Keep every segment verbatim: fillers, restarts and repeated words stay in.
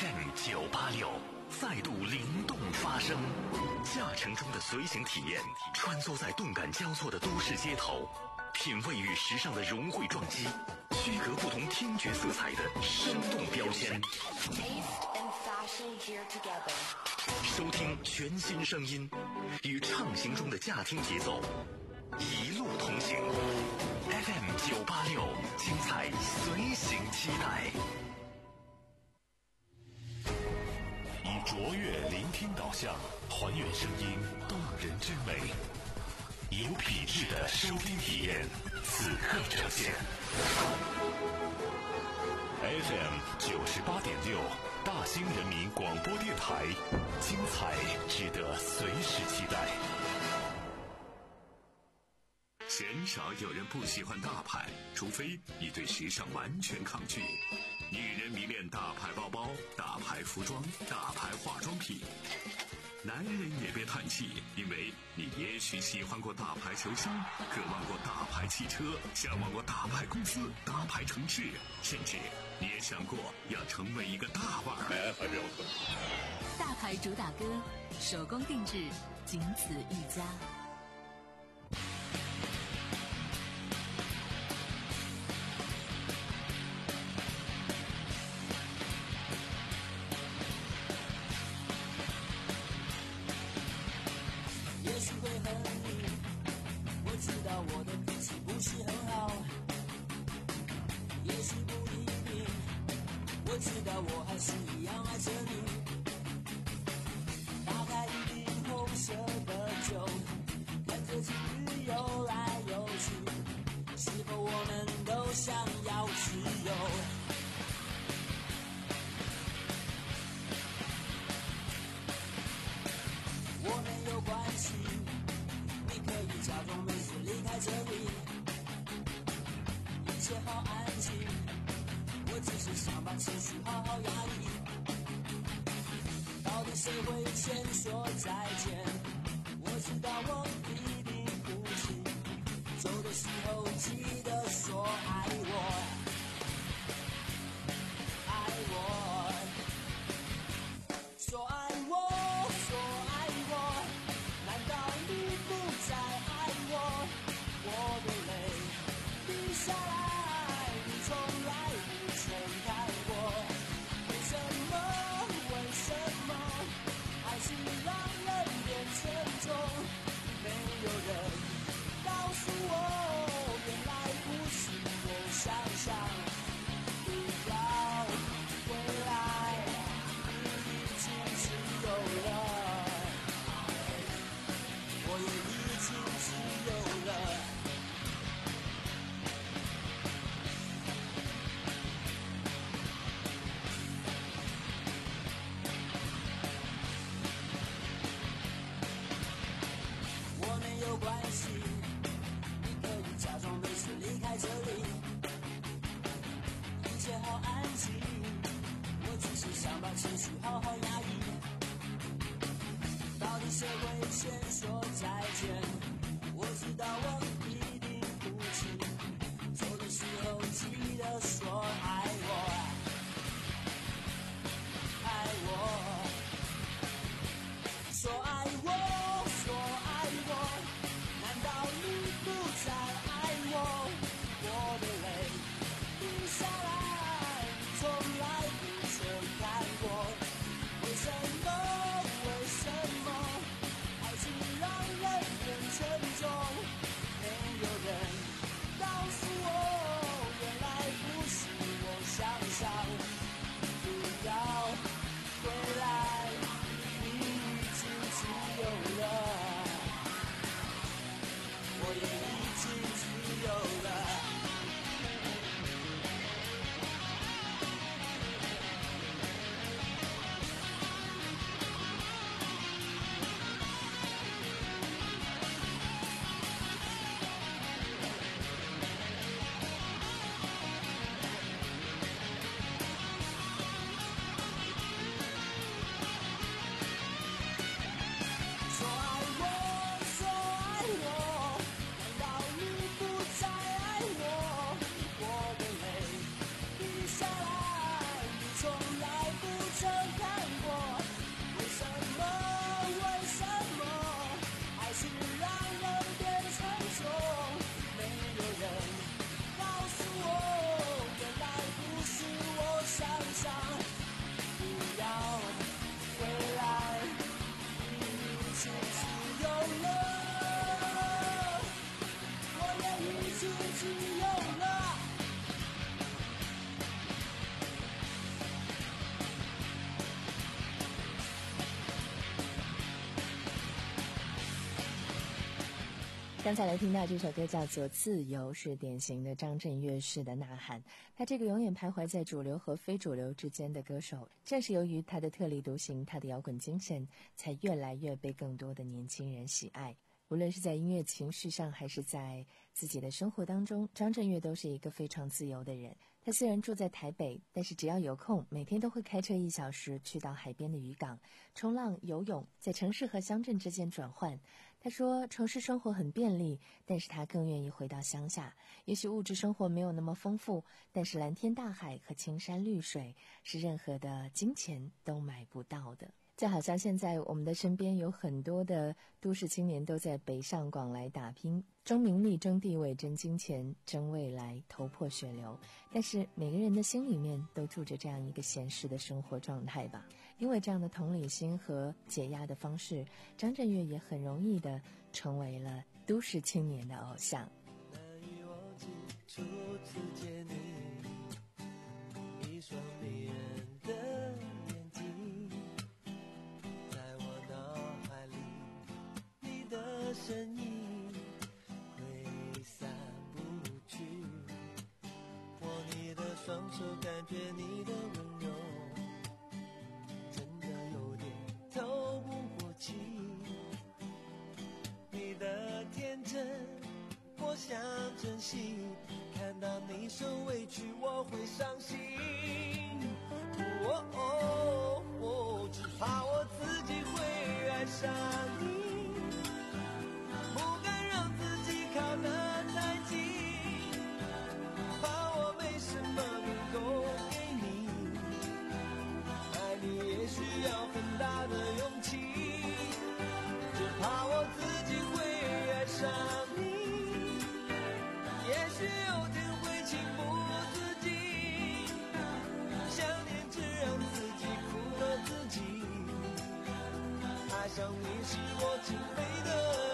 F M 九八六再度灵动发声，驾乘中的随行体验，穿梭在动感交错的都市街头，品味与时尚的融汇撞击，区隔不同听觉色彩的生动标签。收听全新声音，与畅行中的驾听节奏，一路同行。F M 九八六，精彩随行期待。以卓越聆听导向，还原声音动人之美，有品质的收听体验，此刻呈现。F M 九十八点六，大兴人民广播电台，精彩值得随时期待。鲜少有人不喜欢大牌，除非你对时尚完全抗拒。女人迷恋大牌包包、大牌服装、大牌化妆品。男人也别叹气，因为你也许喜欢过大牌球星，渴望过大牌汽车，向往过大牌公司、大牌城市，甚至你也想过要成为一个大腕儿。 大牌主打歌，手工定制，仅此一家。 也许会恨你，我知道我的脾气不是很好，也许不一定，我知道我还是一样爱着你。打开一瓶红色的酒，看着情侣游来游去，是否我们都想要自由？我没有关系，你可以假装没事离开这里，一切好安静，我只是想把情绪好好压抑。到底谁会先说再见？我知道我一定不行，走的时候记得说爱我，爱我，说爱我，说爱我，难道你不再爱我？我的泪滴下来，你从来不曾看过。为什么？为什么？爱情让人变沉重？没有人告诉我，原来不是我想象。不要回来，你已经自由了。我也已经自由了。我没有关系，你可以假装没事离开这里，一切好安静，我只是想把情绪好好压抑。到底谁会先说再见？我知道我一定不行，走的时候记得说爱我，爱我，说爱我，说爱我，难道你不再爱我？我的泪滴下来，你从来不曾看过。为什么？为什么？爱情让人很沉重，没有人告诉我，原来不是我想象。不要回来，你已经自由了，我也已经自由了。 曾看过。为什么？为什么？爱是让人变成熊？没有人告诉我，原来不是我想象。不要回来，一切自由了，我也一起自由了。 刚才来听到这首歌叫做《自由》，是典型的张震岳式的呐喊。他这个永远徘徊在主流和非主流之间的歌手，正是由于他的特立独行，他的摇滚精神，才越来越被更多的年轻人喜爱。无论是在音乐情绪上，还是在自己的生活当中，张震岳都是一个非常自由的人。他虽然住在台北，但是只要有空，每天都会开车一小时去到海边的渔港冲浪、游泳，在城市和乡镇之间转换。他说城市生活很便利，但是他更愿意回到乡下。也许物质生活没有那么丰富，但是蓝天大海和青山绿水是任何的金钱都买不到的。就好像现在我们的身边有很多的都市青年都在北上广来打拼，争名利、争地位、争金钱、争未来，头破血流。但是每个人的心里面都住着这样一个闲适的生活状态吧。因为这样的同理心和解压的方式，张震岳也很容易的成为了都市青年的偶像。 难以忘记初次见你，一双迷人的眼睛，在我脑海里，你的身影挥散不去。握你的双手，感觉你的温柔，真的有点透不过气。你的天真我想珍惜，看到你受委屈我会伤心。哦哦哦，只怕我自己会爱上你，不敢让自己靠得太近，怕我没什么能够给你，爱你也需要很大的勇气，只怕我自己会爱上你，也许有天会情不自禁，想念只让自己苦了自己，爱上你是我情非得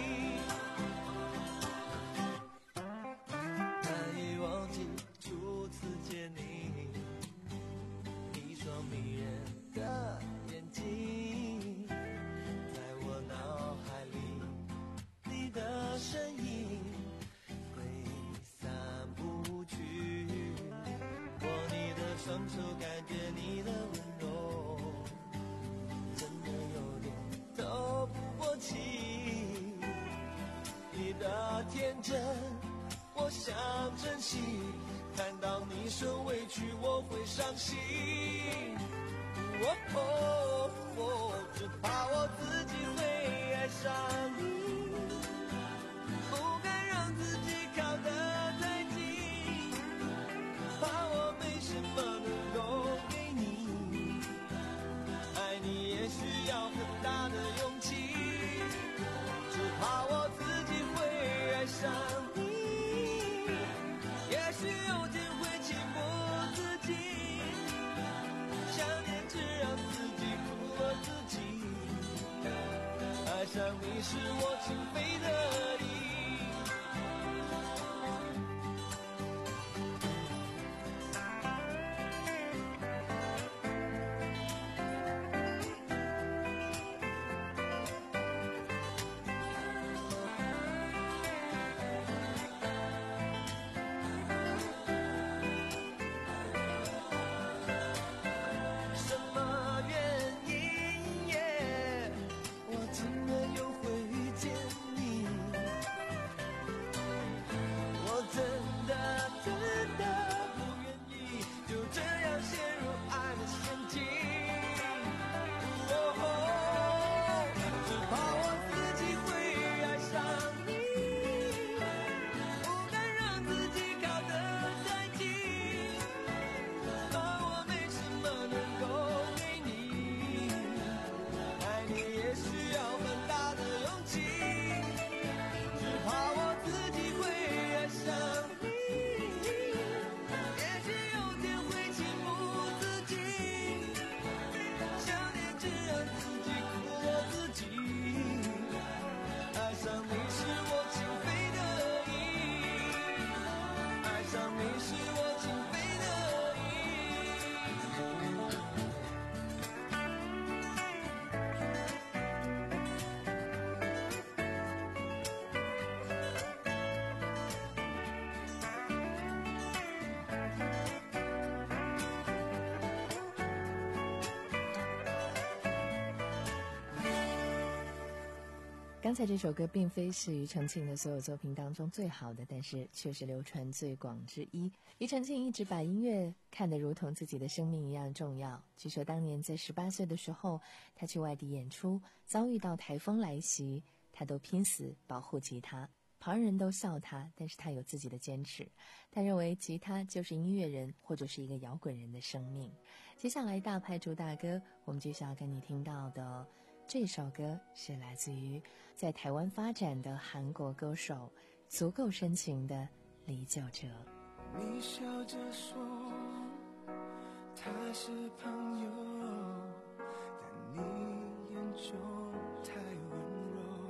已。难以忘记初次见你，一双迷人的眼睛，在我脑海里，你的身影挥散不去。握你的双手，感觉你的温柔，真的有点透不过气。你的天真我想珍惜，看到你受委屈我会伤心。哦哦哦，只怕我自己会爱上你，不敢让自己靠得太近，怕我没什么能够给你，爱你也需要很大的勇气，只怕我自己会爱上你，也许有天会情不自禁，想念只让自己苦了自己，爱上你是我情非得已。什么原因耶？我竟然又会遇见你？ 刚才这首歌并非是庾澄庆的所有作品当中最好的，但是却是流传最广之一。庾澄庆一直把音乐看得如同自己的生命一样重要。据说当年在十八岁的时候，他去外地演出，遭遇到台风来袭，他都拼死保护吉他。旁人都笑他，但是他有自己的坚持。他认为吉他就是音乐人或者是一个摇滚人的生命。接下来大牌主打歌，我们接下来跟你听到的这首歌是来自于在台湾发展的韩国歌手，足够深情的李玖哲。 你笑着说他是朋友，但你眼中太温柔，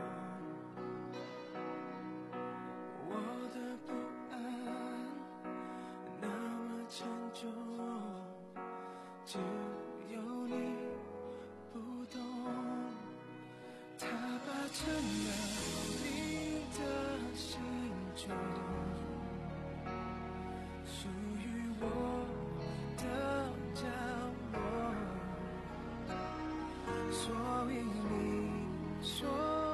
我的不安那么沉重，只有你不懂，他霸占了你的心中，属于我的角落，所以你说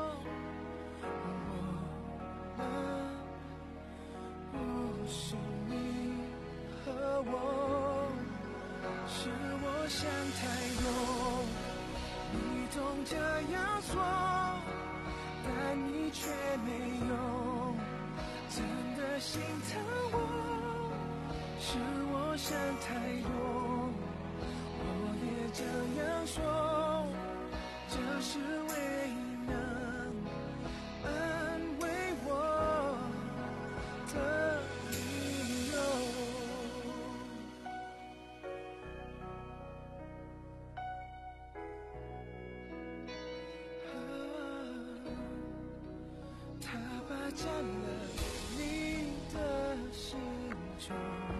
我们不是你和我，是我想太多，你总这样说，但你却没有真的心疼我，是我想太多，我也这样说，这是唯一能安慰我的理由。他霸占了你的心中，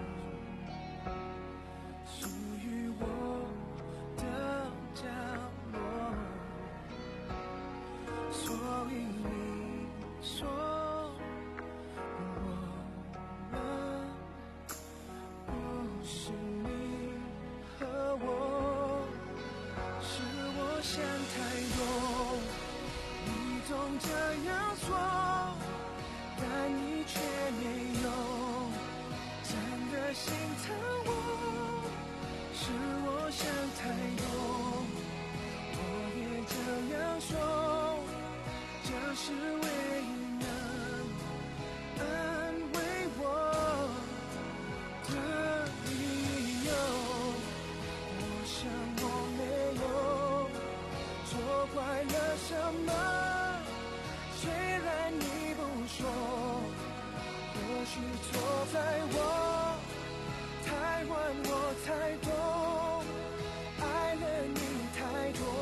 属于我的角落，所以你说我们不是你和我，是我想太多，你总这样说，但你却没有真的心疼我，是我想太多，我也这样说，这是唯一能安慰我的理由。我想我没有错怪了什么，虽然你不说，或许错在我太晚，我才懂，爱了你太多。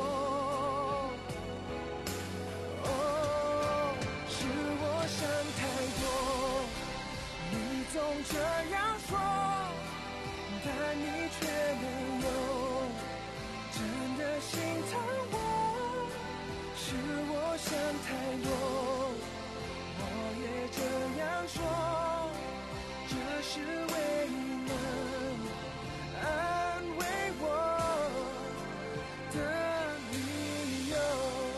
哦，是我想太多，你总这样说，但你却没有真的心疼我，是我想太多，我也这样说，这是唯一能安慰我的理由。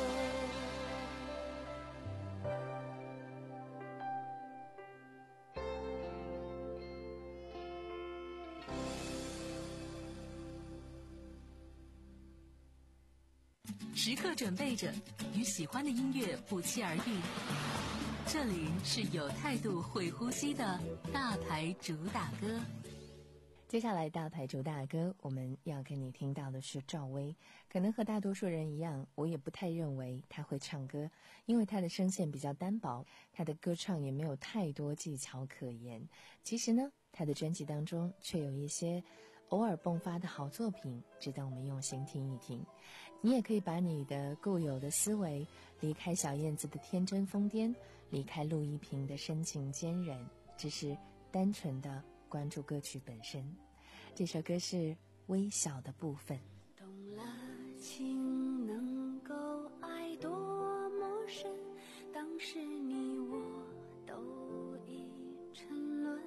时刻准备着与喜欢的音乐不期而遇。这里是有态度会呼吸的大牌主打歌。 接下来大牌主打歌，我们要跟你听到的是赵薇。可能和大多数人一样，我也不太认为她会唱歌，因为她的声线比较单薄，她的歌唱也没有太多技巧可言。其实呢，她的专辑当中却有一些偶尔迸发的好作品，值得我们用心听一听。你也可以把你的固有的思维离开小燕子的天真疯癫，离开陆一平的深情坚韧，只是单纯的关注歌曲本身。这首歌是微小的部分。 懂了情能够爱多么深，当时你我都已沉沦，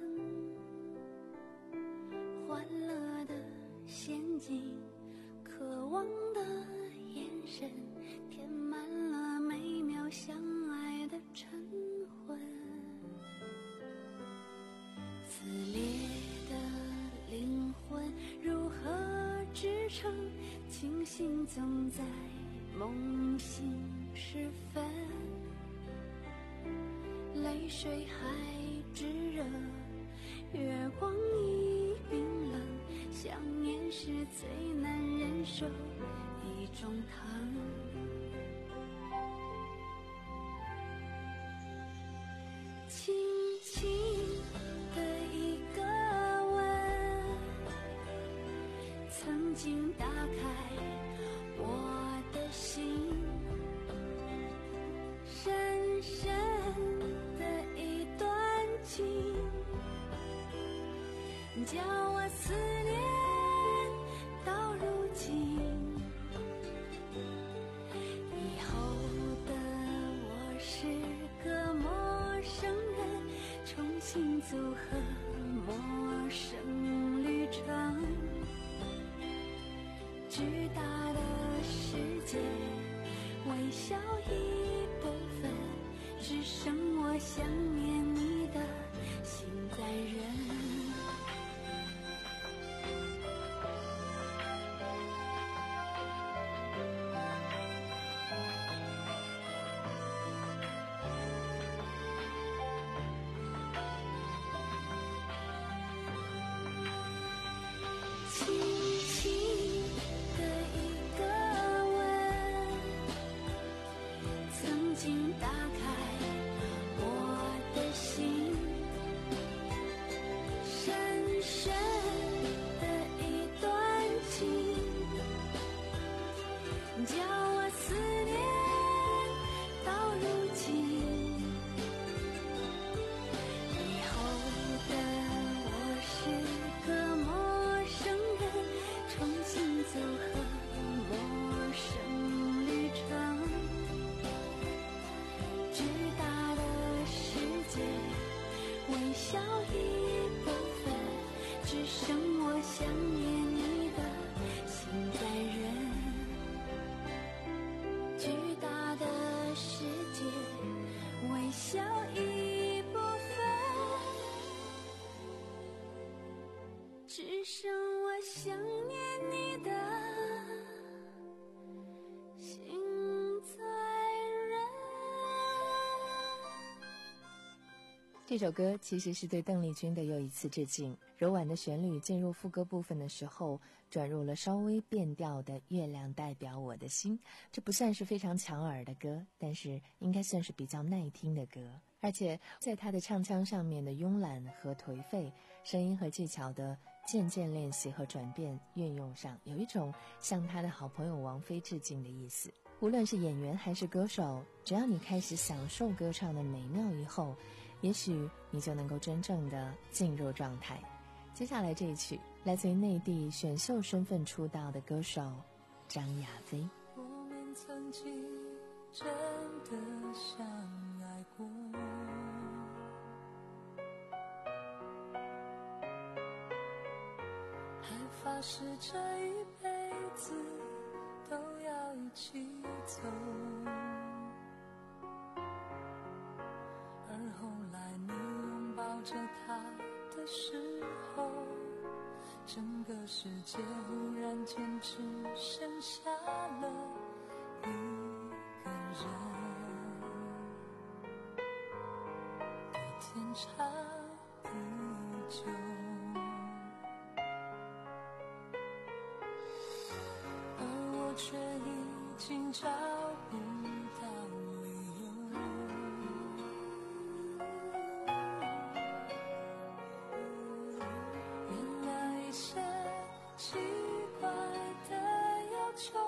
欢乐的陷阱，渴望的眼神，填满了美妙相程，清醒总在梦醒时分，泪水还炙热，月光已冰冷，想念是最难忍受一种疼。轻轻的一个吻，曾经打开我的心，深深的一段情，叫我思念到如今。以后的我是个陌生人，重新组合陌生旅程。巨大的世界，微小一部分，只剩我想念你的心在人。轻轻的一个吻，曾经打开我的心，深深的一段情，叫我思念到如今。以后的我是个陌生人，重新组合陌生旅程。巨大的世界，微小一部分，只剩我想念你的心在人。巨大的世界，微小一部分，只剩我想念你的心在人。 这首歌其实是对邓丽君的又一次致敬。柔婉的旋律进入副歌部分的时候，转入了稍微变调的《月亮代表我的心》。这不算是非常抢耳的歌，但是应该算是比较耐听的歌。而且在她的唱腔上面的慵懒和颓废，声音和技巧的渐渐练习和转变运用上，有一种向她的好朋友王菲致敬的意思。无论是演员还是歌手，只要你开始享受歌唱的美妙以后，也许你就能够真正的进入状态。接下来这一曲来自于内地选秀身份出道的歌手张雅菲。 我们曾经真的相爱过，还发誓这一辈子都要一起走，而后来你拥抱着他的时候，整个世界忽然间只剩下了一个人。的天长地久，而我却已经找不到理由。原来一些奇怪的要求，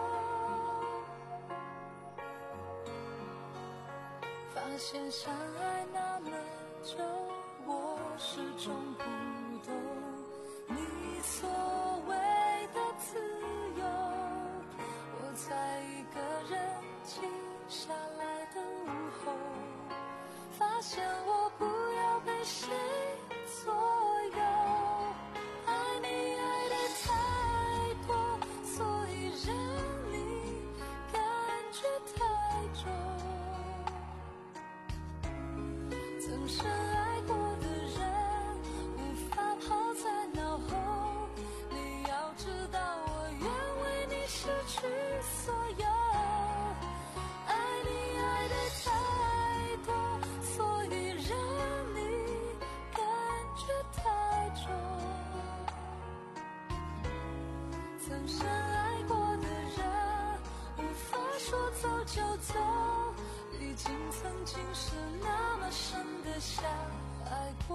发现相爱那么久，我始终不懂你所谓的自由。我在一个人静下来的午后，发现我不要被谁左右。爱你爱得太多，所以让你感觉太重。曾深爱过的人无法抛在脑后，你要知道我愿走就走，毕竟曾经是那么深的相爱过。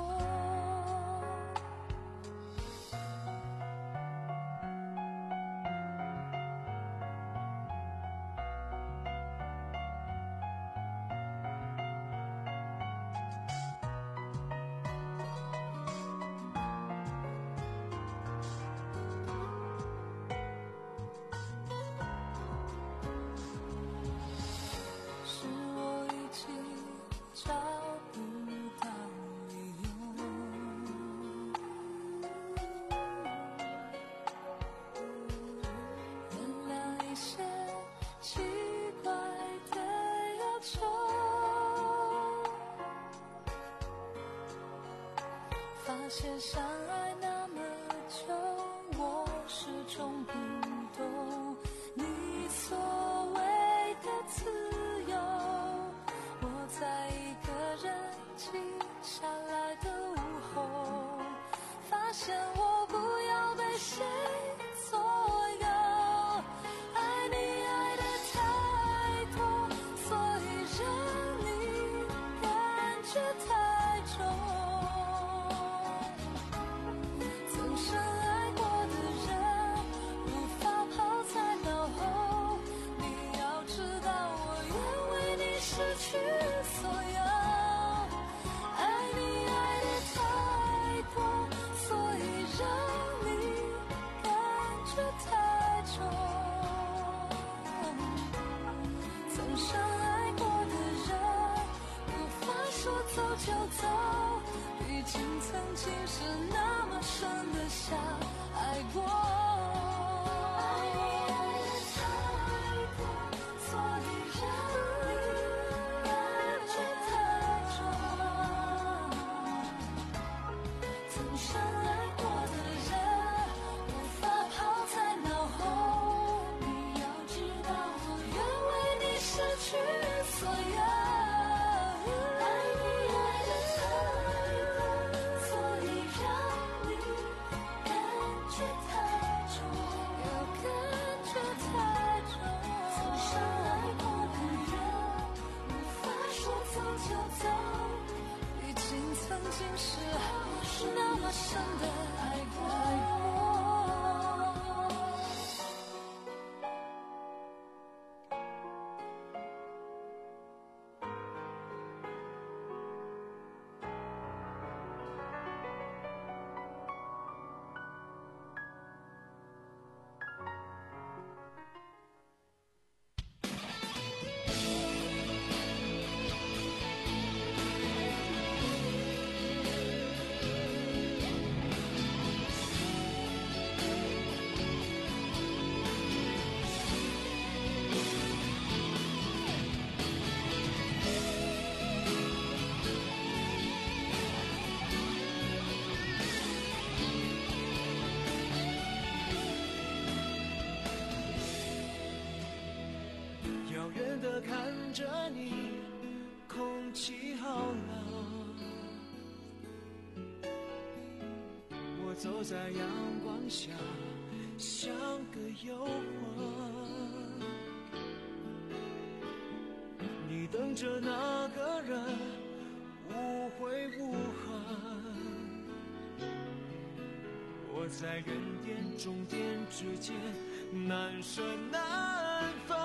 发现相爱那么久，我始终不懂你所谓的自由。我在一个人静下来的午后，发现我不要被谁左右。爱你爱得太多，所以让你感觉太重。失去所有，爱你爱得太多，所以让你感觉太重。曾深爱过的人，无法说走就走，毕竟曾经是那么深的相爱过。那么深的爱过。 远地看着你，空气好冷。我走在阳光下，像个游魂。你等着那个人，无悔无恨。我在原点终点之间，难舍难分。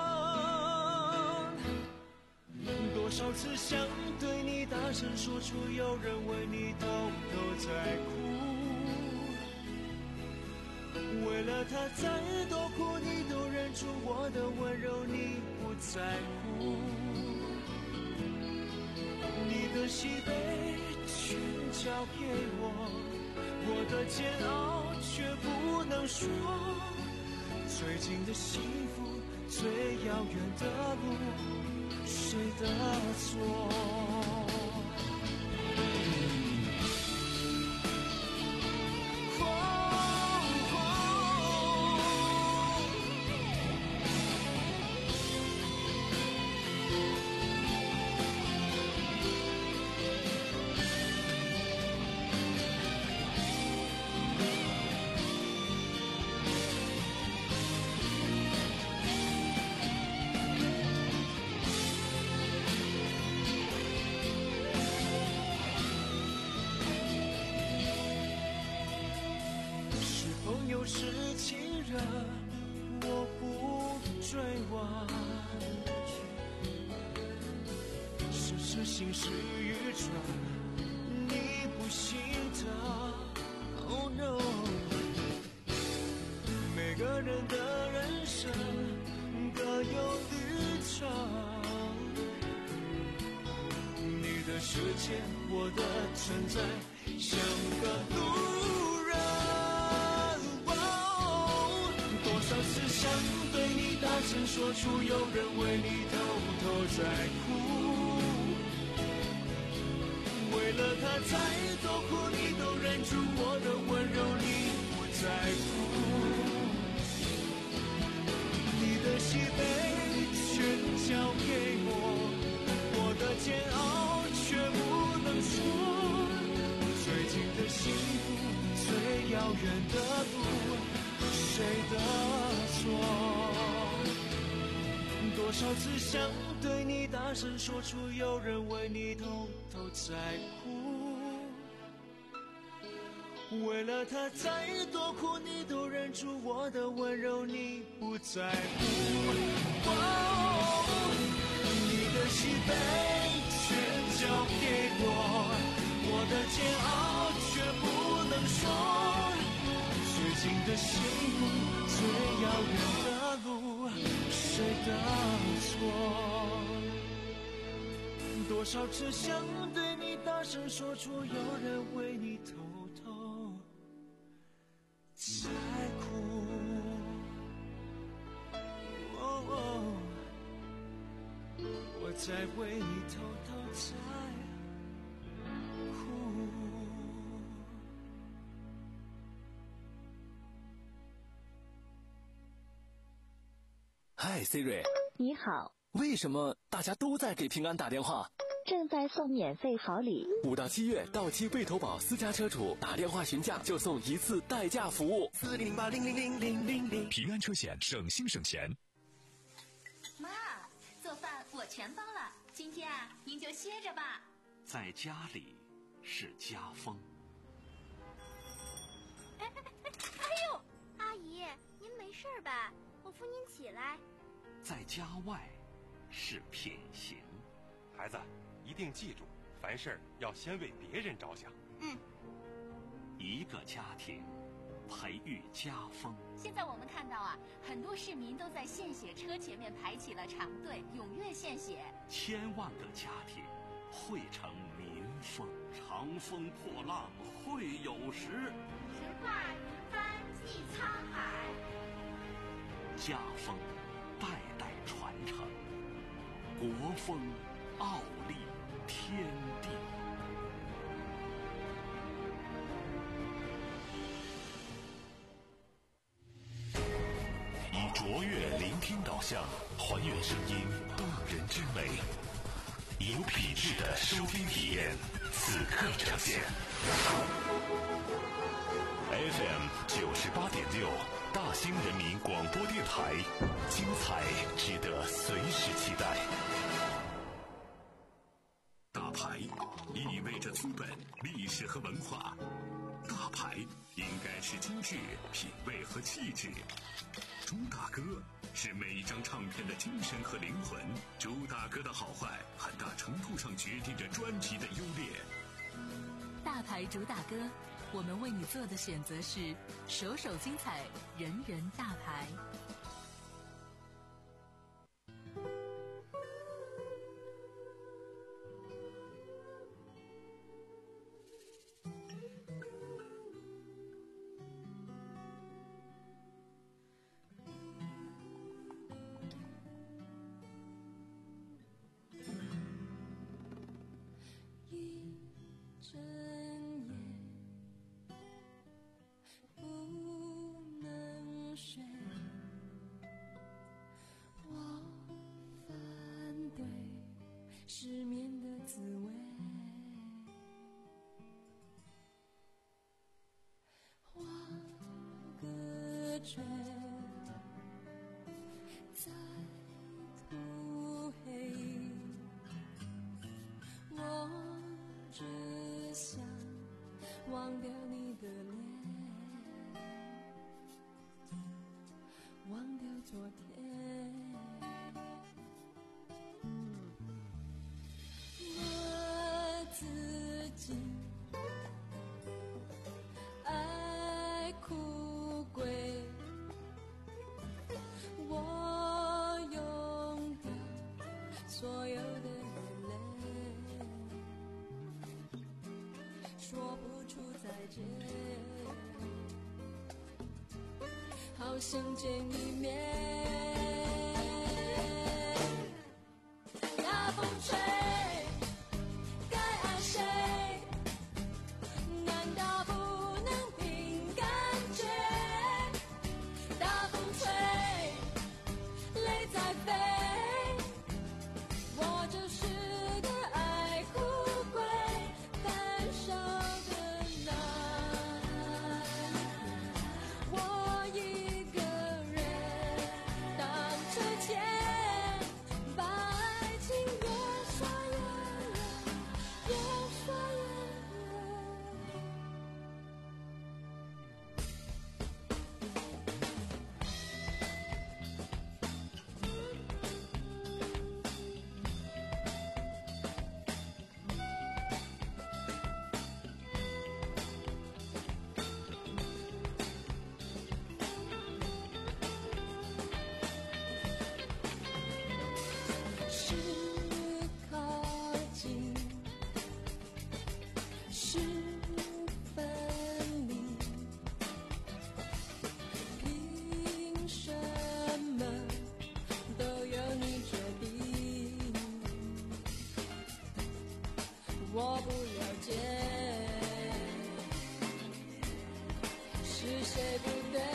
多少次想对你大声说出，有人为你偷偷在哭。为了他再多苦，你都忍住，我的温柔你不在乎。你的喜悲全交给我，我的煎熬却不能说。最近的幸福，最遥远的路，谁的错？ 的我不追问，是痴心是愚蠢，你不信的 Oh no， 每个人的人生各有旅程，你的世界我的存在像个路人、哦、多少次想对你大声说出，有人为你偷偷在哭，为了他再多苦你都忍住，我的温柔你不在乎，你的喜悲全交给我，我的煎熬却不能说，最近的幸福最遥远的路谁的错，多少次想对你大声说出，有人为你偷偷在哭，为了他再多苦你都忍住，我的温柔你不在乎、哦、你的喜悲全交给我，我的煎熬却不能说，最近的幸福最遥远的路谁的错，多少次想对你大声说出，有人为你偷偷在哭、哦哦、我在为你偷偷在哭。 嗨 Siri， 你好， 为什么大家都在给平安打电话？ 正在送免费好礼。 五到七月，到期未投保私家车主打电话询价就送一次代驾服务。 四零零八零零零零零零，平安车险，省心省钱。 妈，做饭我全包了，今天啊，您就歇着吧。 在家里是家风。 哎哎哎！哎呦，阿姨，您没事吧？我扶您起来。 在家外是品行。 孩子，一定记住，凡事要先为别人着想。 嗯。 一个家庭培育家风。 现在我们看到啊，很多市民都在献血车前面排起了长队，踊跃献血。 千万个家庭汇成民风，长风破浪会有时。 时化云帆济沧海。 家风代代传承，国风傲立天地。 以卓越聆听导向，还原声音动人之美，有品质的收听体验，此刻呈现。F M 九十八点六，大兴人民广播电台，精彩值得随时期待。 大牌意味着资本、历史和文化，大牌应该是精致、品味和气质。朱大哥是每一张唱片的精神和灵魂，朱大哥的好坏很大程度上决定着专辑的优劣。 大牌主打歌，我们为你做的选择是首首精彩，人人大牌。 失眠的滋味，画个圈，在涂黑。我只想忘掉你的脸， 昨天。我自己爱哭鬼，我用掉所有的眼泪，说不出再见，好想见一面。大风吹，该爱谁？难道不能凭感觉？大风吹，泪在飞，我就是个爱哭鬼，胆小的男人，我一个人挡着天，把爱情越刷越远，越刷越远。是靠近，是分离，凭什么都由你决定？我不了解是谁不对。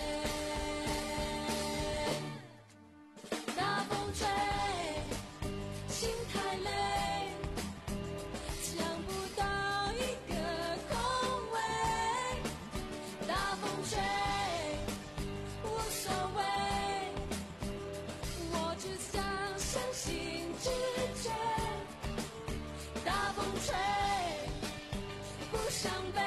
大风吹，心太累，抢不到一个空位。大风吹，无所谓，我只想相信直觉。大风吹，不伤悲，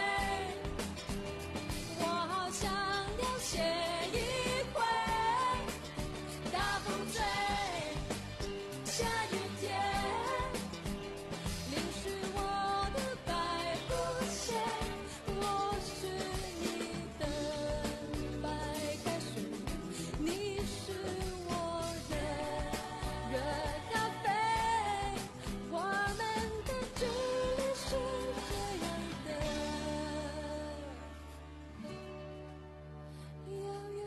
我好想凋谢一回。大风吹，下雨天，淋湿我的白布鞋。我是你的白开水，你是我的热咖啡，我们的距离是这样的遥远。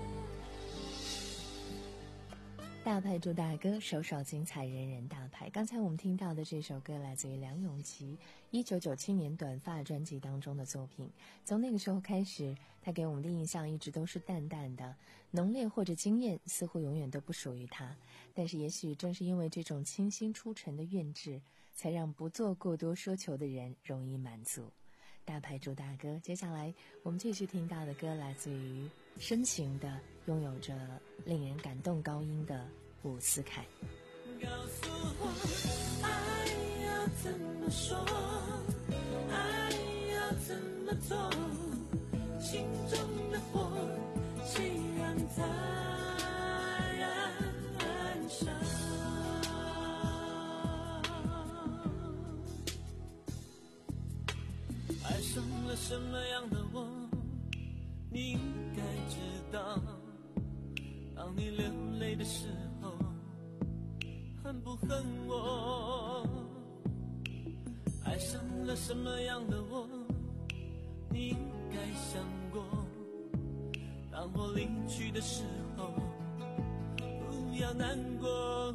大牌主打歌，首首精彩，人人大牌。刚才我们听到的这首歌来自于梁咏琪一九九七年短发专辑当中的作品。从那个时候开始，他给我们的印象一直都是淡淡的，浓烈或者惊艳似乎永远都不属于他。但是也许正是因为这种清新出尘的韵致，才让不做过多奢求的人容易满足。大牌主打歌，接下来我们继续听到的歌来自于深情的，拥有着令人感动高音的伍思凯。 告诉我，爱要怎么说，爱要怎么做，心中的火，谁让它燃烧？爱上了什么样的我，你应该知道。当你流泪的时候，恨不恨我？爱上了什么样的我，你应该想过。当我离去的时候，不要难过。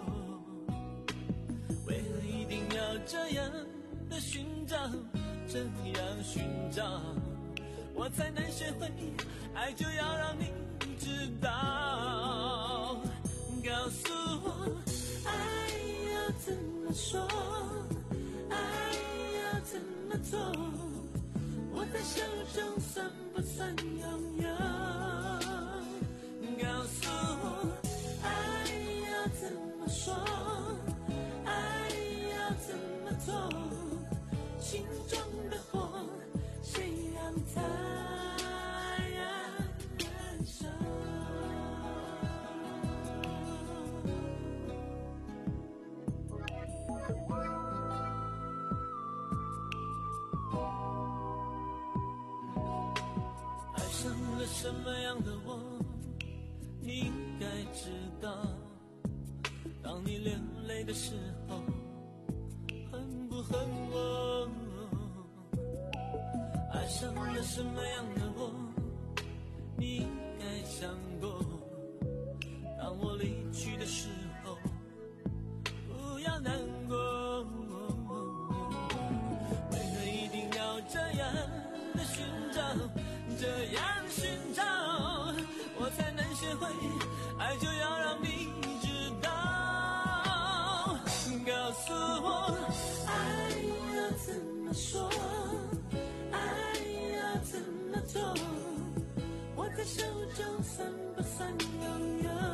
为何一定要这样的寻找，这样寻找，我才能学会爱就要让你知道。告诉我，爱要怎么说，爱要怎么做，我在手中算不算拥有？告诉我，爱要怎么说，爱要怎么做，心中的火，谁让它燃烧？ 什么样的我，你应该知道。当你流泪的时候，恨不恨我？爱上了什么样的我，你应该想过。当我离去的时候，不要难过。为何一定要这样的寻找，这样寻找，我才能学会爱就要让你知道。告诉我，爱要怎么说，爱要怎么做，握在手中算不算拥有？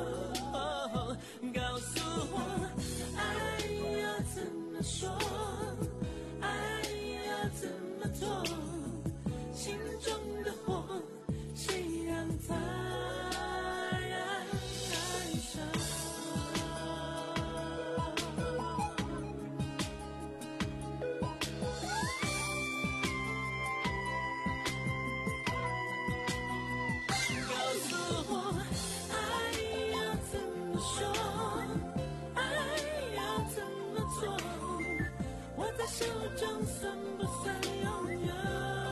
告诉我，爱要怎么说，爱要怎么做，心中的火谁让它燃烧？告诉我，爱要怎么说，爱要怎么做，握在手中算不算拥有？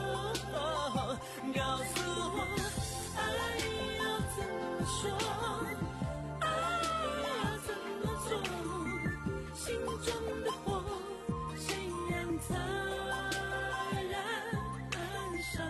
告诉我，爱要怎么说，爱要怎么做，心中的火谁让它燃烧？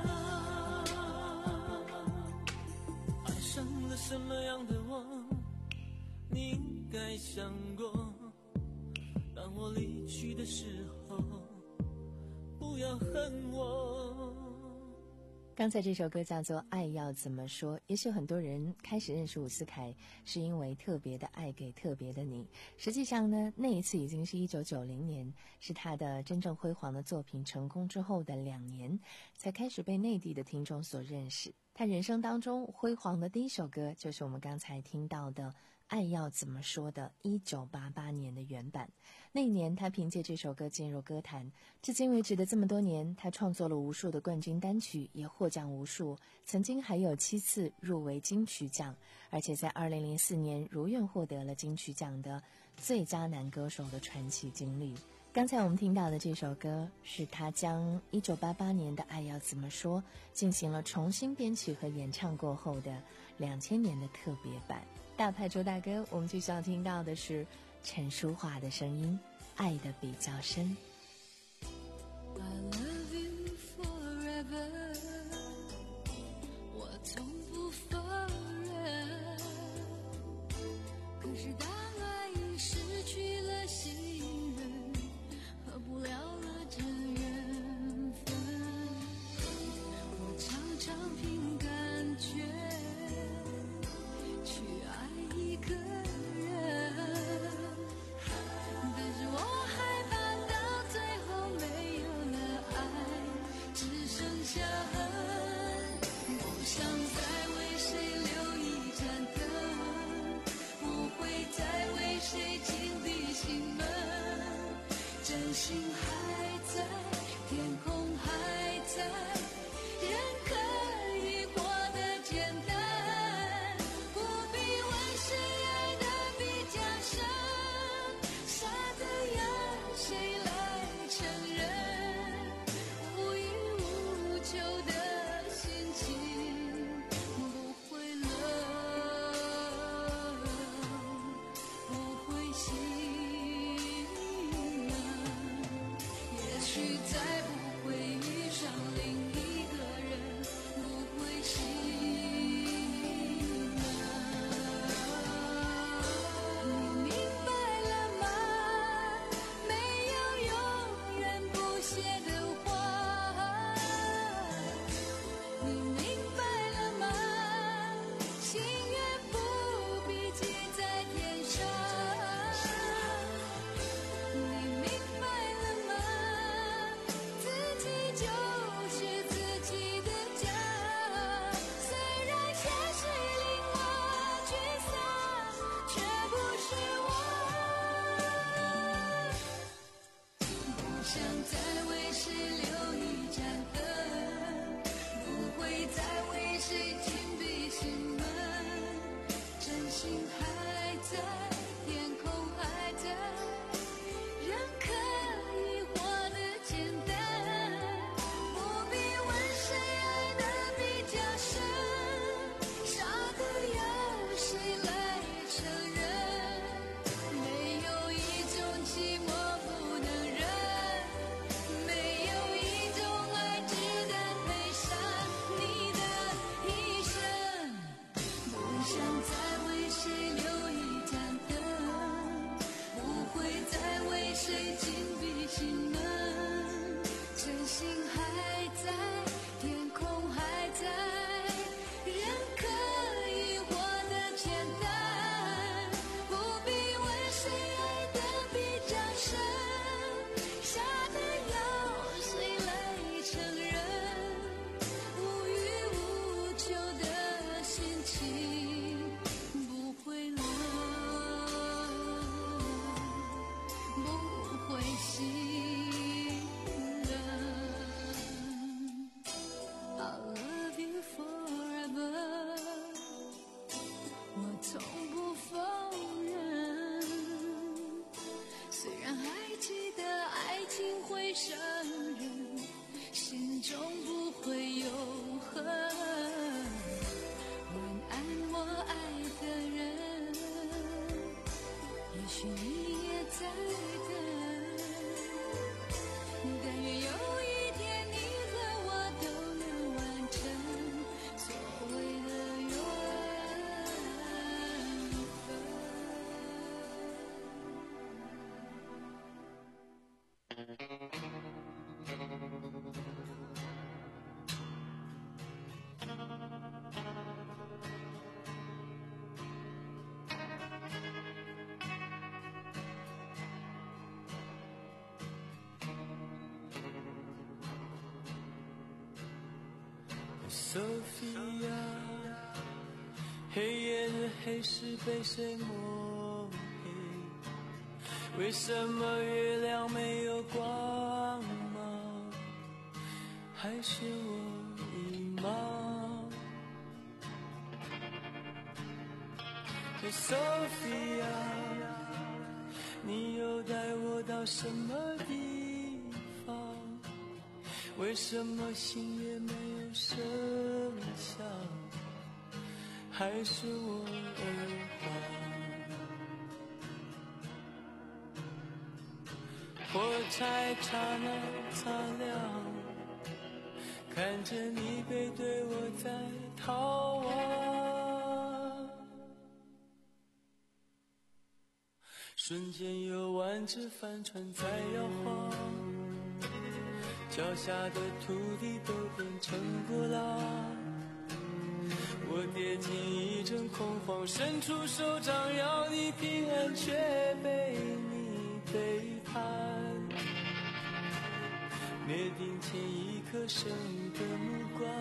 爱上了什么样的我，你应该想过。当我离去的时候，不要恨我。 刚才这首歌叫做《爱要怎么说》，也许很多人开始认识伍思凯是因为特别的爱给特别的你。实际上呢，那一次已经是一九九零年，是他的真正辉煌的作品成功之后的两年，才开始被内地的听众所认识。他人生当中辉煌的第一首歌，就是我们刚才听到的《爱要怎么说》的一九八八年的原版。那一年他凭借这首歌进入歌坛，至今为止的这么多年，他创作了无数的冠军单曲，也获奖无数，曾经还有七次入围金曲奖，而且在二零零四年如愿获得了金曲奖的最佳男歌手的传奇经历。刚才我们听到的这首歌，是他将一九八八年的《爱要怎么说》进行了重新编曲和演唱过后的两千年的特别版。大牌周大哥，我们继续要听到的是陈淑桦的声音，爱得比较深。 I love you forever， 我从不否认，可是当爱已失去了信任，合不了了这缘分，我常常凭感觉去爱一个人，但是我害怕到心还在，天空还在，人可以活得简单，不必问谁爱得比较深，傻的有谁来承认？没有一种寂寞不能忍，没有一种爱值得赔上你的一生。不想再为谁留一盏灯，不会再为谁紧闭心门，真心还在，天空还在，人可以活得简单，不必问谁爱得比较深，傻的有谁来承认？无欲无求的心情不会冷，不会心冷。I love you forever， 我从不否认。虽然还记得爱情会伤人，心中不会有恨。晚安，我爱的人，也许你也在等。但愿有一天你和我都能完成所谓的缘 Sophia， 黑夜的黑是被谁抹黑？为什么月亮没有光芒？还是我迷茫？Hey Sophia， 你又带我到什么地方？为什么心也没有声响？还是我耳环？火柴刹那擦亮，看着你背对我在逃亡，瞬间有万只帆船在摇晃，脚下的土地都变成波浪，我跌进一阵恐慌，伸出手掌要你平安，却被你背叛。灭顶前一颗生日的目光，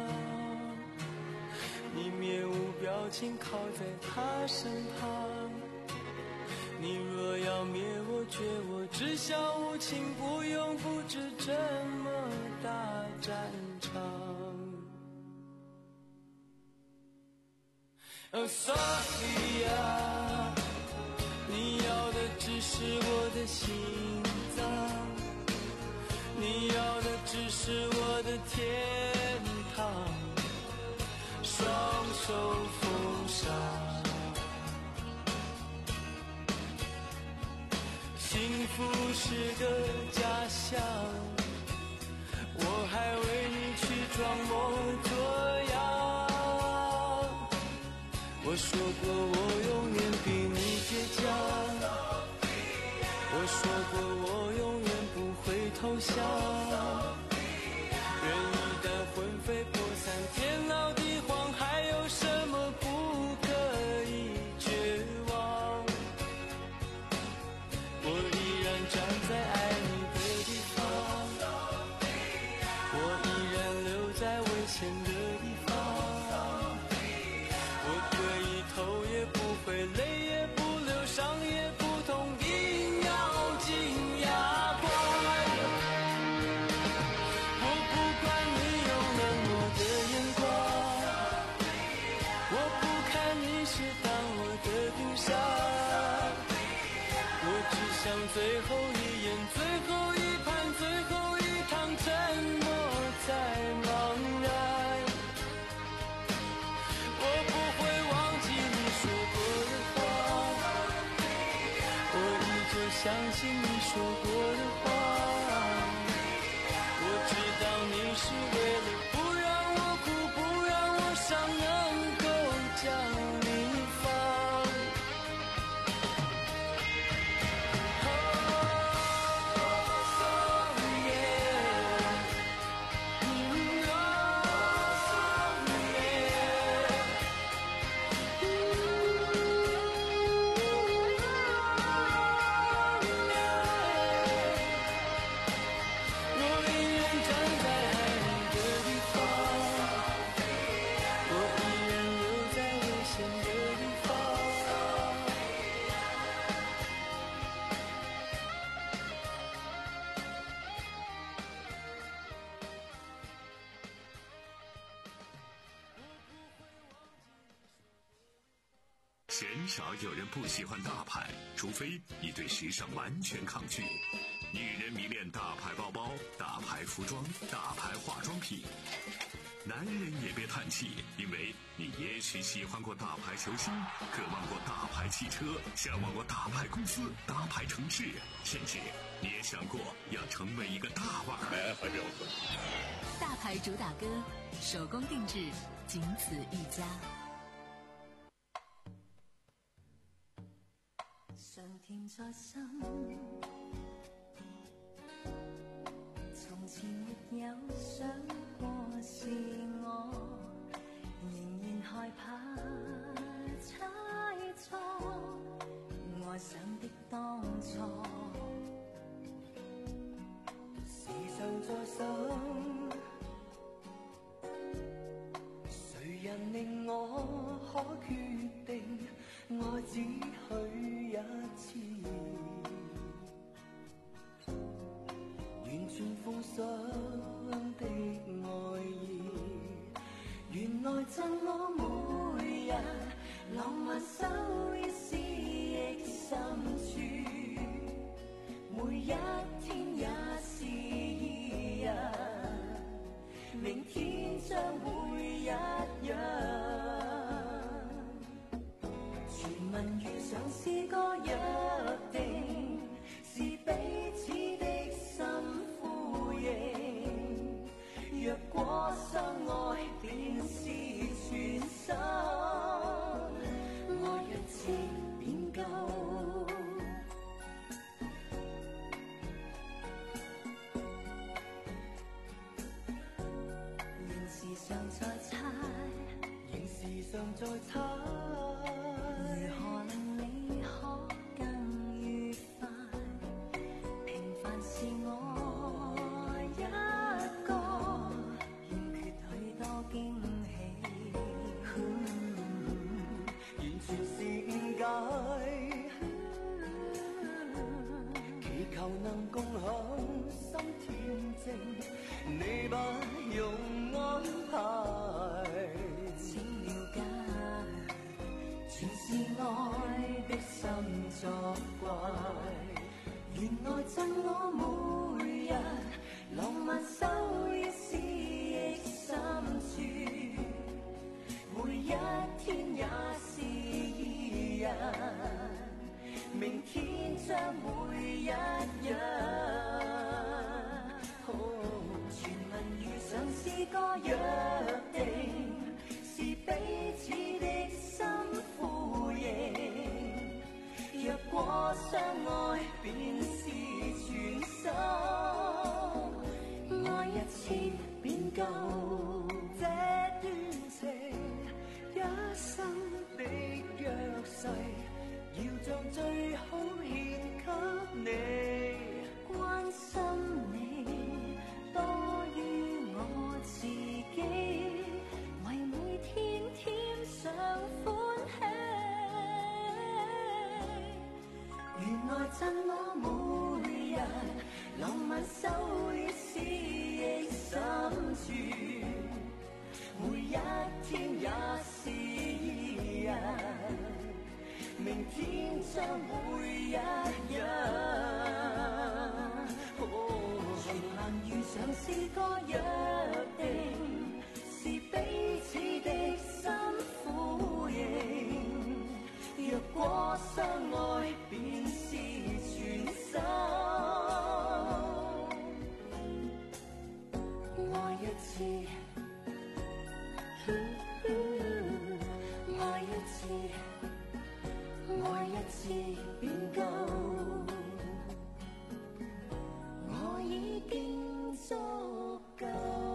你面无表情靠在他身旁。你若要灭我绝我，只想无情，不用布置这么大战场。Oh Sophia， 你要的只是我的心脏，你要的只是我的天堂，双手奉上。幸福是个假象，我还为你去装模作样。我说过我永远比你倔强，我说过我永远不会投降。人一旦魂飞魄散，天老地荒，还有什么不可以绝望？我依然站在爱你的地方，我依然留在危险的地方，我可以头也不回最后一眼，最后一盘，最后一趟，沉默在茫然。我不会忘记你说过的话，我依旧相信你说过的话。我知道你是为了不让我哭，不让我伤，能够将你放。 鲜少有人不喜欢大牌，除非你对时尚完全抗拒。女人迷恋大牌包包、大牌服装、大牌化妆品。男人也别叹气，因为你也许喜欢过大牌球星，渴望过大牌汽车，向往过大牌公司、大牌城市，甚至你也想过要成为一个大腕儿。 大牌主打歌，手工定制，仅此一家。 常甜在心，從前沒有想過是我，仍然害怕猜錯愛上的當初。 時常在想，誰人令我可決定愛只許一次，完全奉上的愛意，原來贈我每日浪漫收於思憶深處，每一天也是一日，明天將會一樣。傳聞遇上是個約定，是彼此的心呼應。若果相愛便是全心，愛一次便夠。仍時常在猜，仍時常在猜。如何令你可更愉快？平凡是我一個，欠缺許多驚喜。完全是誤解，祈求能共享心恬靜，你不用安排。請了解，全是愛的心作怪，原來贈我每日浪漫收於思憶深處，每一天也是一日，明天將會一樣。傳聞遇上是個約定，是彼此的心呼應。若果相愛便是全心，愛一次便夠。這段情一生的約誓，要將最好獻給你，關心你多於我自己，為每天添上歡喜。原來贈我每日浪漫收於思憶深處，每一天也是一日，明天將會一樣。 像是個約定，是彼此的心呼應。若果相愛便是全心，愛一次，愛一次，愛一次便夠，我已經足夠。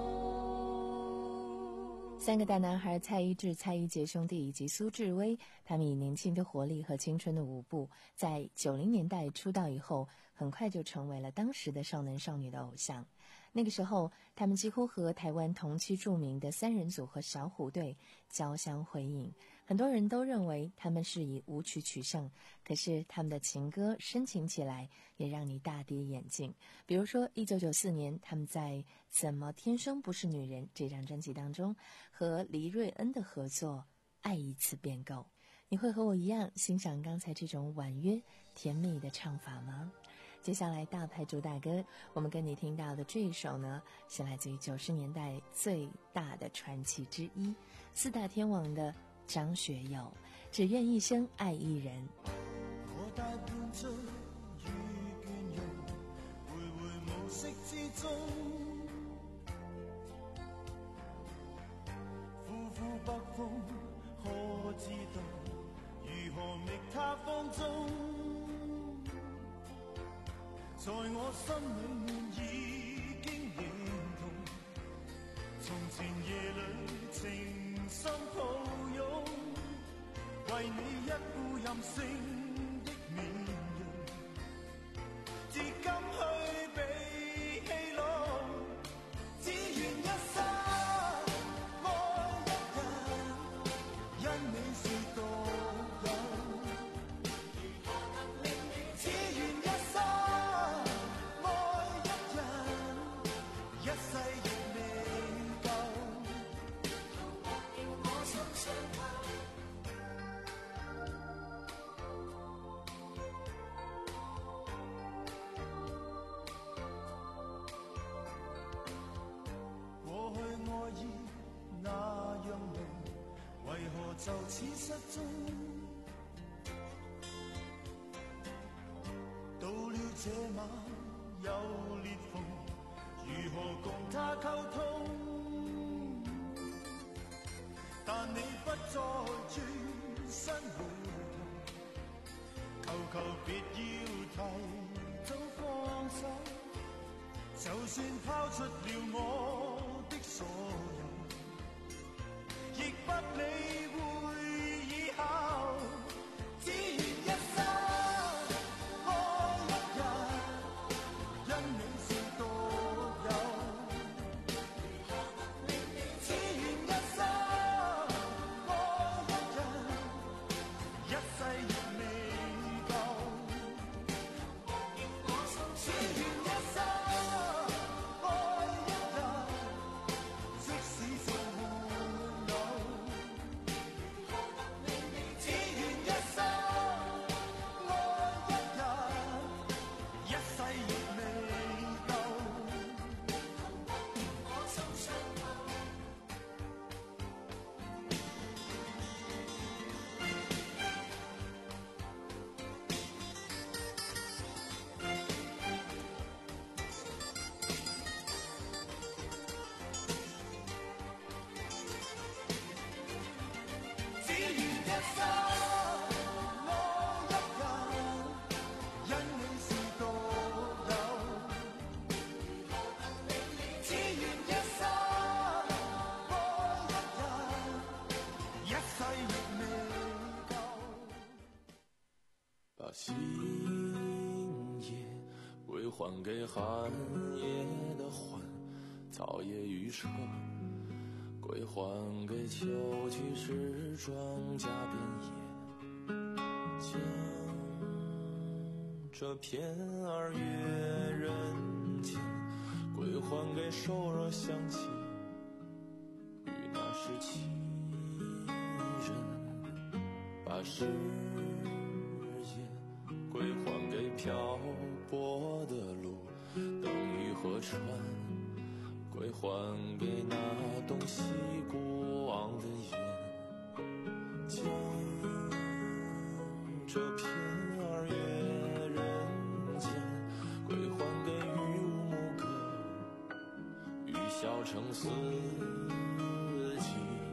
三个大男孩蔡一智、蔡一杰兄弟以及苏志威，他们以年轻的活力和青春的舞步，在九零年代出道以后，很快就成为了当时的少男少女的偶像。那个时候，他们几乎和台湾同期著名的三人组合小虎队交相辉映，很多人都认为他们是以舞曲取胜，可是他们的情歌深情起来，也让你大跌眼镜。比如说一九九四年，他们在《怎么天生不是女人》这张专辑当中和黎瑞恩的合作爱一次便够。你会和我一样欣赏刚才这种婉约甜蜜的唱法吗？接下来大牌主打歌，我们跟你听到的这一首呢，是来自于九十年代最大的传奇之一，四大天王的张学友，只愿一生爱一人。 我大半醉與倦容，徘徊無色之中，呼呼北風，可知道如何覓他芳蹤？在我心裏面已經認同，從前夜裏情深抱擁，為你一副任性的面容，至今去被戲弄，只願一生愛一人，因你是獨有，如何能令你只願一生一世亦未夠，逃不了我心傷透。過去愛意那樣濃，為何就此失蹤？到了這晚有裂縫，如何共他溝通？但你不再轉身回頭，求求別要提早放手。就算拋出了我的所有，亦不理會以後，只願一生愛一人，因你是獨有，如何能令你只願一生愛一人，一世亦未夠，逃不了我心，只願一生愛一人，即使做沒有，如何能令你只願一生愛一人，一世亦未夠，逃不了我心傷透。只願一生愛一人，因你是獨有，如何能令你只願一生愛一人，一世亦未夠。 把星夜歸還給寒夜的歡，草葉與車歸還給秋去時莊稼遍野，將這片兒月人間歸還給瘦弱鄉親與那時情人，把誓言歸還給漂泊的路，燈與河川还给那东西过往的烟，将这片二月人间归还给雨无牧歌，雨消成四季。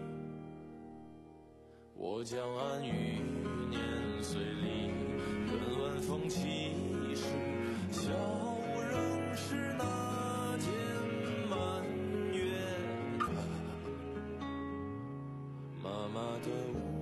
我将安于年岁里，跟晚风起时，笑仍是那天满月的妈妈的屋。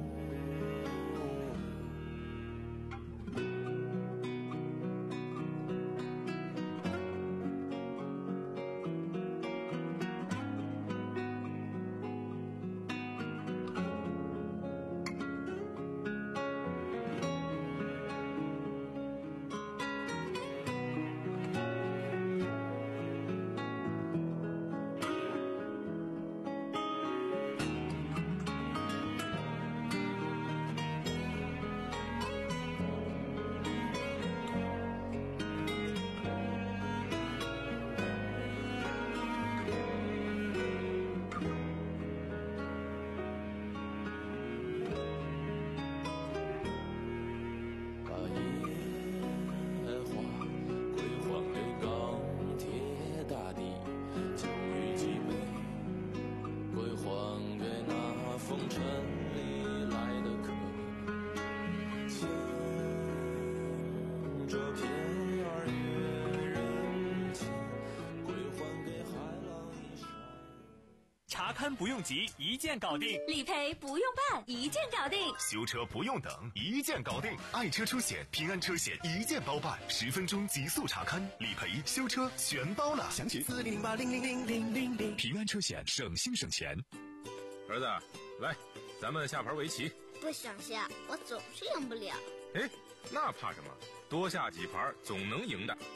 查勘不用急，一键搞定； 理赔不用办，一键搞定； 修车不用等，一键搞定。爱车出险，平安车险一键包办，十分钟极速查勘、理赔、修车全包了。详情四零零八零零零零零零。平安车险，省心省钱。 儿子，来，咱们下盘围棋。 不想下，我总是赢不了。 哎，那怕什么？多下几盘总能赢的。